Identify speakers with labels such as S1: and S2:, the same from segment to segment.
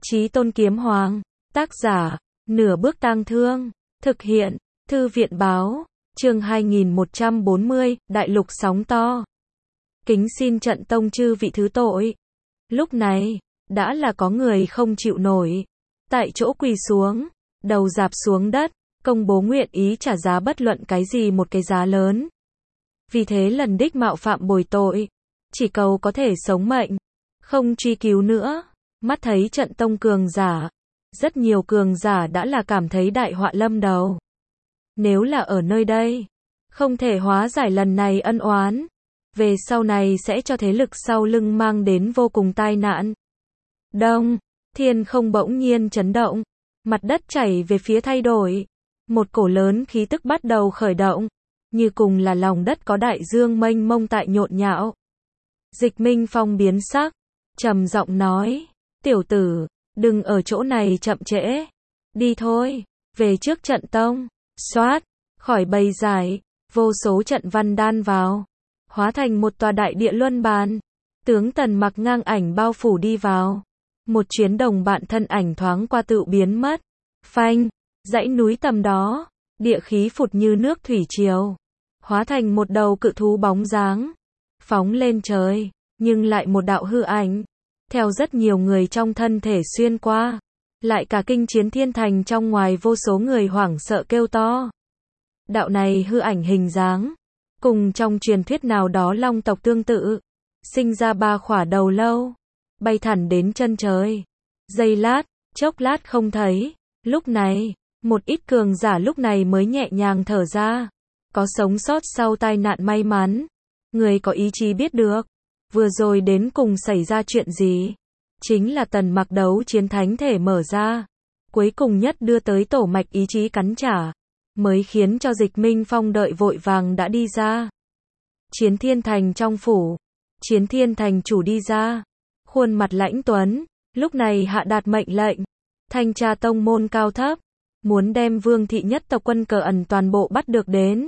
S1: Chí Tôn Kiếm Hoàng, tác giả, Nửa Bước Tang Thương, thực hiện, Thư viện báo, chương 2140, Đại lục sóng to. Kính xin trận tông chư vị thứ tội. Lúc này, đã là có người không chịu nổi. Tại chỗ quỳ xuống, đầu rạp xuống đất, công bố nguyện ý trả giá bất luận cái gì một cái giá lớn. Vì thế lần đích mạo phạm bồi tội, chỉ cầu có thể sống mệnh, không truy cứu nữa. Mắt thấy trận tông cường giả, rất nhiều cường giả đã là cảm thấy đại họa lâm đầu. Nếu là ở nơi đây, không thể hóa giải lần này ân oán, về sau này sẽ cho thế lực sau lưng mang đến vô cùng tai nạn. Đông, thiên không bỗng nhiên chấn động, mặt đất chảy về phía thay đổi, một cổ lớn khí tức bắt đầu khởi động, như cùng là lòng đất có đại dương mênh mông tại nhộn nhạo. Dịch Minh Phong biến sắc, trầm giọng nói, tiểu tử, đừng ở chỗ này chậm trễ, đi thôi, về trước trận tông. Xoát, khỏi bầy giải, vô số trận văn đan vào, hóa thành một tòa đại địa luân bàn. Tướng Tần mặc ngang ảnh bao phủ đi vào, một chuyến đồng bạn thân ảnh thoáng qua tự biến mất. Phanh, dãy núi tầm đó, địa khí phụt như nước thủy triều, hóa thành một đầu cự thú bóng dáng, phóng lên trời, nhưng lại một đạo hư ảnh, theo rất nhiều người trong thân thể xuyên qua, lại cả kinh chiến thiên thành trong ngoài vô số người hoảng sợ kêu to. Đạo này hư ảnh hình dáng, cùng trong truyền thuyết nào đó long tộc tương tự, sinh ra ba khỏa đầu lâu, bay thẳng đến chân trời. Giây lát, chốc lát không thấy, lúc này, một ít cường giả lúc này mới nhẹ nhàng thở ra, có sống sót sau tai nạn may mắn. Người có ý chí biết được, vừa rồi đến cùng xảy ra chuyện gì. Chính là Tần Mặc đấu chiến thánh thể mở ra, cuối cùng nhất đưa tới tổ mạch ý chí cắn trả, mới khiến cho Dịch Minh Phong đợi vội vàng đã đi ra. Chiến Thiên Thành trong phủ, Chiến Thiên Thành chủ đi ra, khuôn mặt lãnh tuấn, lúc này hạ đạt mệnh lệnh, thanh tra tông môn cao thấp, muốn đem Vương thị nhất tộc quân cờ ẩn toàn bộ bắt được đến.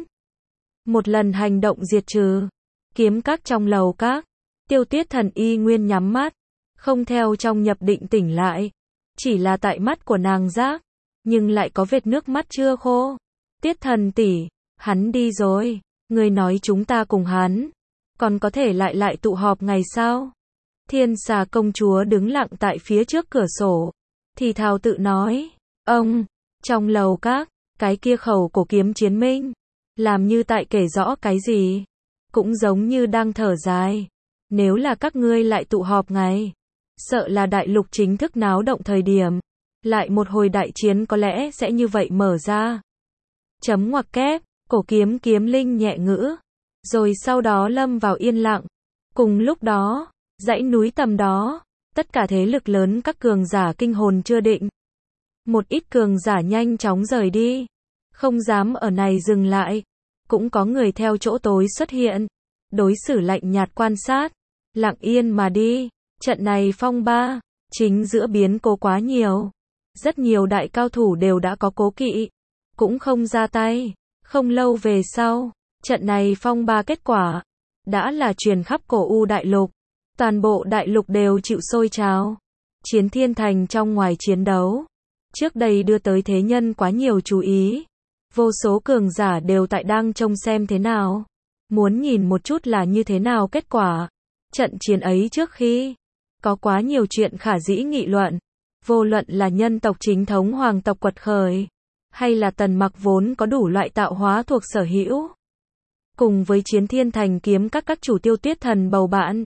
S1: Một lần hành động diệt trừ, kiếm các trong lầu các, Tiêu Tiết Thần y nguyên nhắm mắt, không theo trong nhập định tỉnh lại, chỉ là tại mắt của nàng giác, nhưng lại có vệt nước mắt chưa khô. Tiết Thần tỷ, hắn đi rồi, người nói chúng ta cùng hắn, còn có thể lại tụ họp ngày sao? Thiên Xà công chúa đứng lặng tại phía trước cửa sổ, thì thào tự nói, ông, trong lầu các, cái kia khẩu cổ kiếm chiến minh, làm như tại kể rõ cái gì, cũng giống như đang thở dài, nếu là các ngươi lại tụ họp ngày, sợ là đại lục chính thức náo động thời điểm, lại một hồi đại chiến có lẽ sẽ như vậy mở ra. Chấm ngoặc kép, cổ kiếm kiếm linh nhẹ ngữ, rồi sau đó lâm vào yên lặng. Cùng lúc đó, dãy núi tầm đó, tất cả thế lực lớn các cường giả kinh hồn chưa định. Một ít cường giả nhanh chóng rời đi, không dám ở này dừng lại, cũng có người theo chỗ tối xuất hiện, đối xử lạnh nhạt quan sát, lặng yên mà đi. Trận này phong ba, chính giữa biến cố quá nhiều. Rất nhiều đại cao thủ đều đã có cố kỵ, cũng không ra tay. Không lâu về sau, trận này phong ba kết quả, đã là truyền khắp cổ U đại lục. Toàn bộ đại lục đều chịu sôi trào. Chiến Thiên Thành trong ngoài chiến đấu, trước đây đưa tới thế nhân quá nhiều chú ý. Vô số cường giả đều tại đang trông xem thế nào. Muốn nhìn một chút là như thế nào kết quả. Trận chiến ấy trước khi có quá nhiều chuyện khả dĩ nghị luận, vô luận là nhân tộc chính thống hoàng tộc quật khởi, hay là Tần Mặc vốn có đủ loại tạo hóa thuộc sở hữu. Cùng với Chiến Thiên Thành kiếm các chủ Tiêu Tiết Thần bầu bạn.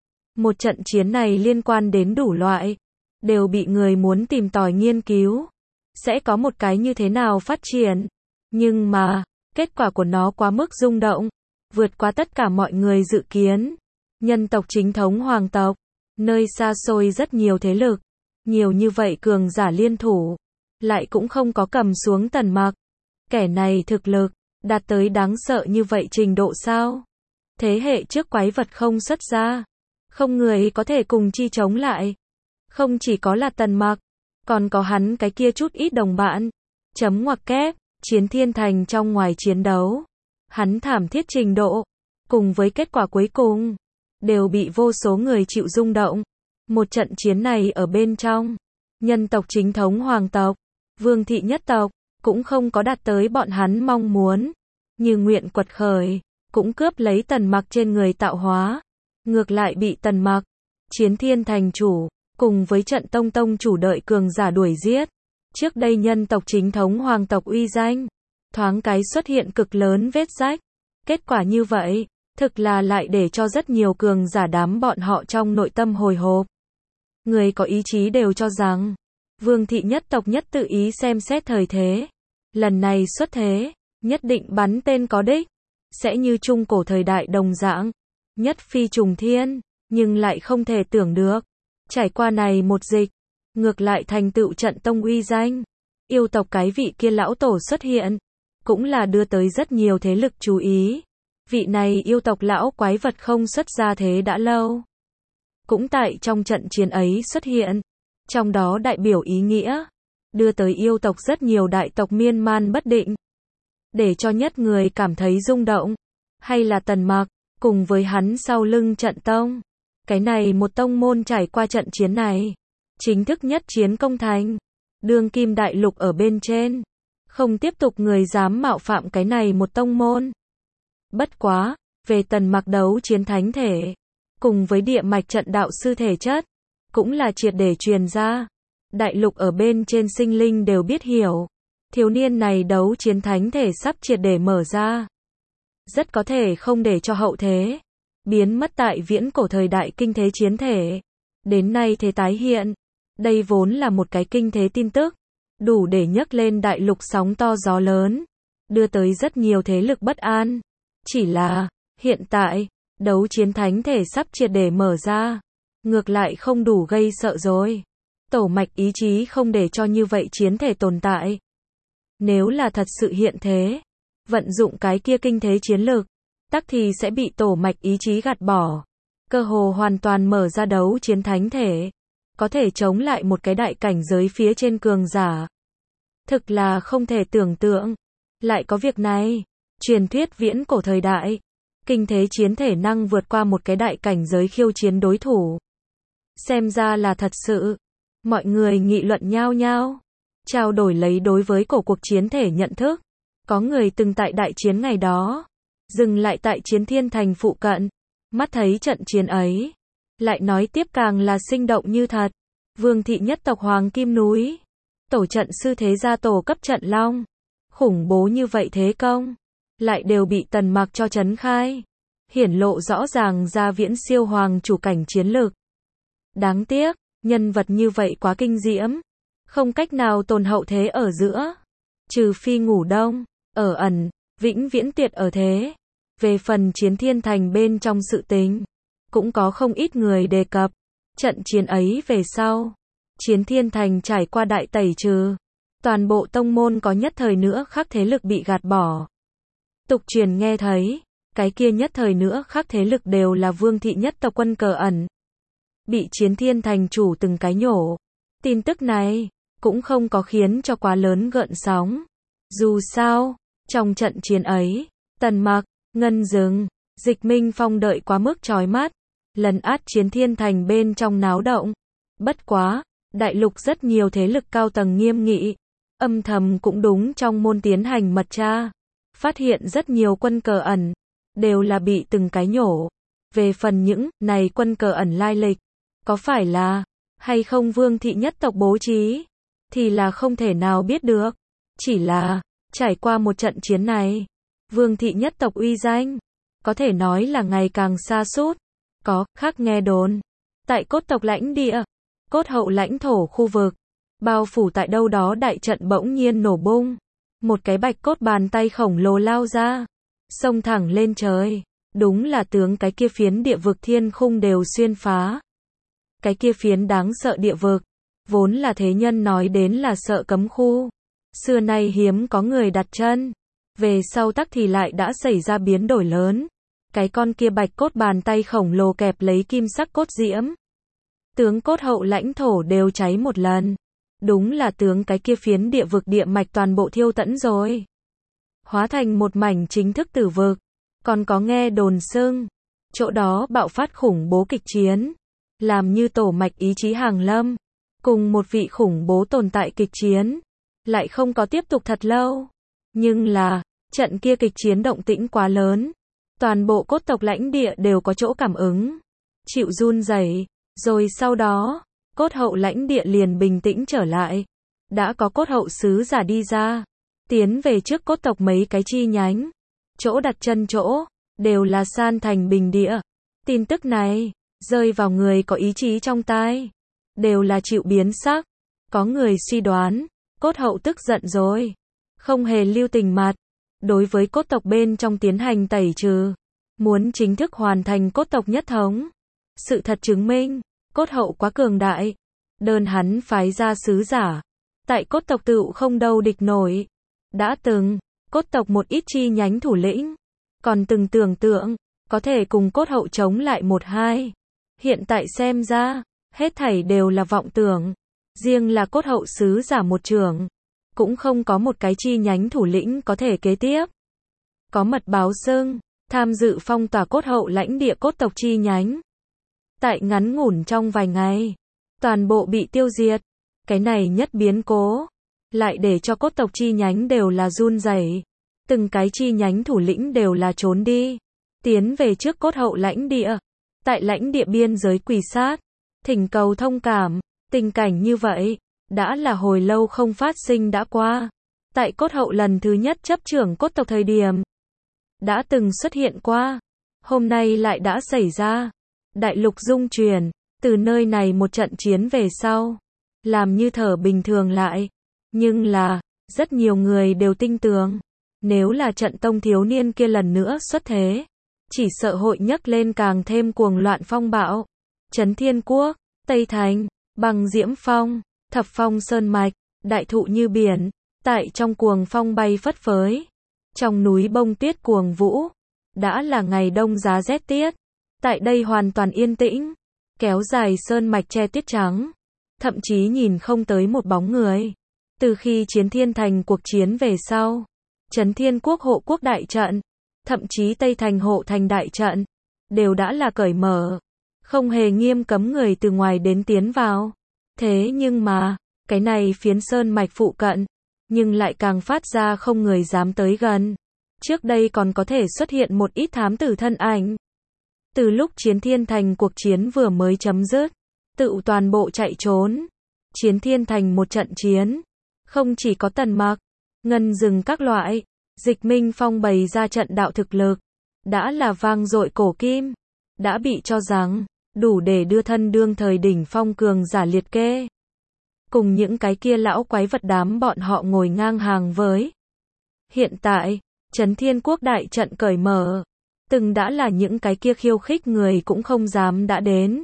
S1: Một trận chiến này liên quan đến đủ loại, đều bị người muốn tìm tòi nghiên cứu, sẽ có một cái như thế nào phát triển. Nhưng mà, kết quả của nó quá mức rung động, vượt qua tất cả mọi người dự kiến. Nhân tộc chính thống hoàng tộc, nơi xa xôi rất nhiều thế lực, nhiều như vậy cường giả liên thủ, lại cũng không có cầm xuống Tần Mặc. Kẻ này thực lực, đạt tới đáng sợ như vậy trình độ sao? Thế hệ trước quái vật không xuất ra, không người có thể cùng chi chống lại. Không chỉ có là Tần Mặc, còn có hắn cái kia chút ít đồng bạn. Chấm ngoặc kép, Chiến Thiên Thành trong ngoài chiến đấu, hắn thảm thiết trình độ, cùng với kết quả cuối cùng, đều bị vô số người chịu rung động. Một trận chiến này ở bên trong, Nhân tộc chính thống hoàng tộc, Vương thị nhất tộc, cũng không có đạt tới bọn hắn mong muốn. Như nguyện quật khởi, cũng cướp lấy Tần Mặc trên người tạo hóa. Ngược lại bị Tần Mặc, Chiến Thiên thành chủ, cùng với trận tông tông chủ đợi cường giả đuổi giết. Trước đây nhân tộc chính thống hoàng tộc uy danh, thoáng cái xuất hiện cực lớn vết rách. Kết quả như vậy, thực là lại để cho rất nhiều cường giả đám bọn họ trong nội tâm hồi hộp. Người có ý chí đều cho rằng, Vương thị nhất tộc nhất tự ý xem xét thời thế. Lần này xuất thế, nhất định bắn tên có đích, sẽ như trung cổ thời đại đồng dạng, nhất phi trùng thiên, nhưng lại không thể tưởng được. Trải qua này một dịch, ngược lại thành tựu trận tông uy danh. Yêu tộc cái vị kia lão tổ xuất hiện, cũng là đưa tới rất nhiều thế lực chú ý. Vị này yêu tộc lão quái vật không xuất ra thế đã lâu. Cũng tại trong trận chiến ấy xuất hiện, trong đó đại biểu ý nghĩa, đưa tới yêu tộc rất nhiều đại tộc miên man bất định. Để cho nhất người cảm thấy rung động, hay là Tần Mặc, cùng với hắn sau lưng trận tông. Cái này một tông môn trải qua trận chiến này, chính thức nhất chiến công thành, đương kim đại lục ở bên trên, không tiếp tục người dám mạo phạm cái này một tông môn. Bất quá, về Tần Mặc đấu chiến thánh thể, cùng với địa mạch trận đạo sư thể chất, cũng là triệt để truyền ra. Đại lục ở bên trên sinh linh đều biết hiểu, thiếu niên này đấu chiến thánh thể sắp triệt để mở ra. Rất có thể không để cho hậu thế biến mất tại viễn cổ thời đại kinh thế chiến thể. Đến nay thế tái hiện, đây vốn là một cái kinh thế tin tức, đủ để nhấc lên đại lục sóng to gió lớn, đưa tới rất nhiều thế lực bất an. Chỉ là, hiện tại, đấu chiến thánh thể sắp triệt để mở ra, ngược lại không đủ gây sợ rồi. Tổ mạch ý chí không để cho như vậy chiến thể tồn tại. Nếu là thật sự hiện thế, vận dụng cái kia kinh thế chiến lược, tắc thì sẽ bị tổ mạch ý chí gạt bỏ. Cơ hồ hoàn toàn mở ra đấu chiến thánh thể, có thể chống lại một cái đại cảnh giới phía trên cường giả. Thực là không thể tưởng tượng, lại có việc này. Truyền thuyết viễn cổ thời đại, kinh thế chiến thể năng vượt qua một cái đại cảnh giới khiêu chiến đối thủ. Xem ra là thật sự. Mọi người nghị luận nhao nhao, trao đổi lấy đối với cổ cuộc chiến thể nhận thức. Có người từng tại đại chiến ngày đó, dừng lại tại Chiến Thiên thành phụ cận, mắt thấy trận chiến ấy, lại nói tiếp càng là sinh động như thật. Vương thị nhất tộc Hoàng Kim núi, tổ trận sư thế gia tổ cấp trận long, khủng bố như vậy thế công, lại đều bị Tần Mặc cho trấn khai, hiển lộ rõ ràng ra viễn siêu hoàng chủ cảnh chiến lược. Đáng tiếc, nhân vật như vậy quá kinh diễm, không cách nào tồn hậu thế ở giữa, trừ phi ngủ đông, ở ẩn, vĩnh viễn tuyệt ở thế. Về phần Chiến Thiên thành bên trong sự tình, cũng có không ít người đề cập. Trận chiến ấy về sau, Chiến Thiên thành trải qua đại tẩy trừ, toàn bộ tông môn có nhất thời nữa khác thế lực bị gạt bỏ. Tục truyền nghe thấy, cái kia nhất thời nữa khác thế lực đều là Vương thị nhất tộc quân cờ ẩn, bị Chiến Thiên thành chủ từng cái nhổ. Tin tức này cũng không có khiến cho quá lớn gợn sóng. Dù sao, trong trận chiến ấy, Tần Mặc, Ngân Dừng, Dịch Minh Phong đợi quá mức chói mắt, lấn át Chiến Thiên thành bên trong náo động. Bất quá, đại lục rất nhiều thế lực cao tầng nghiêm nghị, âm thầm cũng đúng trong môn tiến hành mật tra, phát hiện rất nhiều quân cờ ẩn, đều là bị từng cái nhổ. Về phần những này quân cờ ẩn lai lịch, có phải là hay không Vương thị nhất tộc bố trí, thì là không thể nào biết được. Chỉ là, trải qua một trận chiến này, Vương thị nhất tộc uy danh, có thể nói là ngày càng sa sút. Có khác nghe đồn, tại cốt tộc lãnh địa, cốt hậu lãnh thổ khu vực, bao phủ tại đâu đó đại trận bỗng nhiên nổ bung. Một cái bạch cốt bàn tay khổng lồ lao ra, xông thẳng lên trời. Đúng là tướng cái kia phiến địa vực thiên khung đều xuyên phá. Cái kia phiến đáng sợ địa vực, vốn là thế nhân nói đến là sợ cấm khu. Xưa nay hiếm có người đặt chân. Về sau tắc thì lại đã xảy ra biến đổi lớn. Cái con kia bạch cốt bàn tay khổng lồ kẹp lấy kim sắc cốt diễm. Tướng cốt hậu lãnh thổ đều cháy một lần. Đúng là tướng cái kia phiến địa vực địa mạch toàn bộ thiêu tẫn rồi. Hóa thành một mảnh chính thức tử vực. Còn có nghe đồn xưng, chỗ đó bạo phát khủng bố kịch chiến, làm như tổ mạch ý chí hàng lâm. cùng một vị khủng bố tồn tại kịch chiến, lại không có tiếp tục thật lâu. Nhưng là, trận kia kịch chiến động tĩnh quá lớn, toàn bộ cốt tộc lãnh địa đều có chỗ cảm ứng, chịu run rẩy, rồi sau đó, cốt hậu lãnh địa liền bình tĩnh trở lại. Đã có cốt hậu sứ giả đi ra, tiến về trước cốt tộc mấy cái chi nhánh, chỗ đặt chân chỗ, đều là san thành bình địa. Tin tức này, rơi vào người có ý chí trong tai, đều là chịu biến sắc. Có người suy đoán, cốt hậu tức giận rồi, không hề lưu tình mặt, đối với cốt tộc bên trong tiến hành tẩy trừ, muốn chính thức hoàn thành cốt tộc nhất thống. Sự thật chứng minh, cốt hậu quá cường đại, đơn hắn phái ra sứ giả, tại cốt tộc tựu không đâu địch nổi. Đã từng, cốt tộc một ít chi nhánh thủ lĩnh, còn từng tưởng tượng, có thể cùng cốt hậu chống lại một hai. Hiện tại xem ra, hết thảy đều là vọng tưởng. Riêng là cốt hậu sứ giả một trưởng, cũng không có một cái chi nhánh thủ lĩnh có thể kế tiếp. Có mật báo xưng, tham dự phong tỏa cốt hậu lãnh địa cốt tộc chi nhánh. Tại ngắn ngủn trong vài ngày, toàn bộ bị tiêu diệt. Cái này nhất biến cố, lại để cho cốt tộc chi nhánh đều là run rẩy. Từng cái chi nhánh thủ lĩnh đều là trốn đi, tiến về trước cốt hậu lãnh địa. Tại lãnh địa biên giới quỳ sát, thỉnh cầu thông cảm. Tình cảnh như vậy, đã là hồi lâu không phát sinh đã qua. Tại cốt hậu lần thứ nhất chấp trưởng cốt tộc thời điểm, đã từng xuất hiện qua. Hôm nay lại đã xảy ra. Đại lục rung chuyển, từ nơi này một trận chiến về sau, làm như thở bình thường lại. Nhưng là, rất nhiều người đều tin tưởng, nếu là trận tông thiếu niên kia lần nữa xuất thế, chỉ sợ hội nhấc lên càng thêm cuồng loạn phong bạo. Trấn Thiên Quốc, Tây Thành, Băng Diễm Phong, Thập Phong Sơn Mạch, đại thụ như biển, tại trong cuồng phong bay phất phới. Trong núi bông tuyết cuồng vũ, đã là ngày đông giá rét tiết. Tại đây hoàn toàn yên tĩnh, kéo dài sơn mạch che tuyết trắng, thậm chí nhìn không tới một bóng người. Từ khi Chiến Thiên Thành cuộc chiến về sau, Trấn Thiên Quốc hộ quốc đại trận, thậm chí Tây Thành hộ thành đại trận, đều đã là cởi mở, không hề nghiêm cấm người từ ngoài đến tiến vào. Thế nhưng mà, cái này phiến sơn mạch phụ cận, nhưng lại càng phát ra không người dám tới gần. Trước đây còn có thể xuất hiện một ít thám tử thân ảnh. Từ lúc Chiến Thiên Thành cuộc chiến vừa mới chấm dứt, tự toàn bộ chạy trốn. Chiến Thiên Thành một trận chiến, không chỉ có Tần Mặc, Ngân Dừng các loại, Dịch Minh Phong bày ra trận đạo thực lực, đã là vang dội cổ kim, đã bị cho rằng đủ để đưa thân đương thời đỉnh phong cường giả liệt kê. Cùng những cái kia lão quái vật đám bọn họ ngồi ngang hàng với. Hiện tại, Trấn Thiên Quốc đại trận cởi mở, từng đã là những cái kia khiêu khích người cũng không dám đã đến.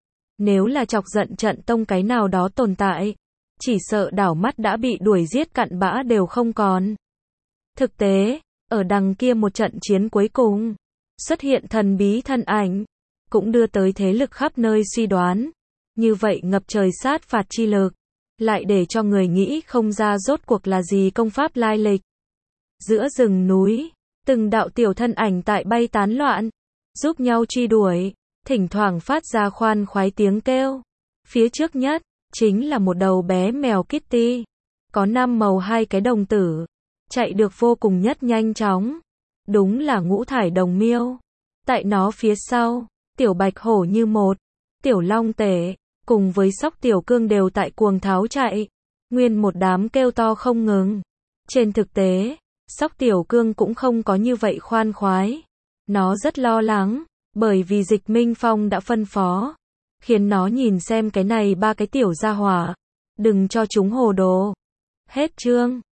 S1: Nếu là chọc giận trận tông cái nào đó tồn tại, chỉ sợ đảo mắt đã bị đuổi giết cặn bã đều không còn. Thực tế, ở đằng kia một trận chiến cuối cùng, xuất hiện thần bí thân ảnh, cũng đưa tới thế lực khắp nơi suy đoán. Như vậy ngập trời sát phạt chi lực, lại để cho người nghĩ không ra rốt cuộc là gì công pháp lai lịch. Giữa rừng núi, từng đạo tiểu thân ảnh tại bay tán loạn, giúp nhau truy đuổi, thỉnh thoảng phát ra khoan khoái tiếng kêu. Phía trước nhất, chính là một đầu bé mèo Kitty, có 5 màu 2 cái đồng tử, chạy được vô cùng nhất nhanh chóng. Đúng là ngũ thải đồng miêu. Tại nó phía sau, tiểu bạch hổ như một, tiểu long tể, cùng với sóc tiểu cương đều tại cuồng tháo chạy, nguyên một đám kêu to không ngừng. Trên thực tế, sóc tiểu cương cũng không có như vậy khoan khoái. Nó rất lo lắng, bởi vì Dịch Minh Phong đã phân phó, khiến nó nhìn xem cái này 3 cái tiểu gia hỏa, đừng cho chúng hồ đồ. Hết chương.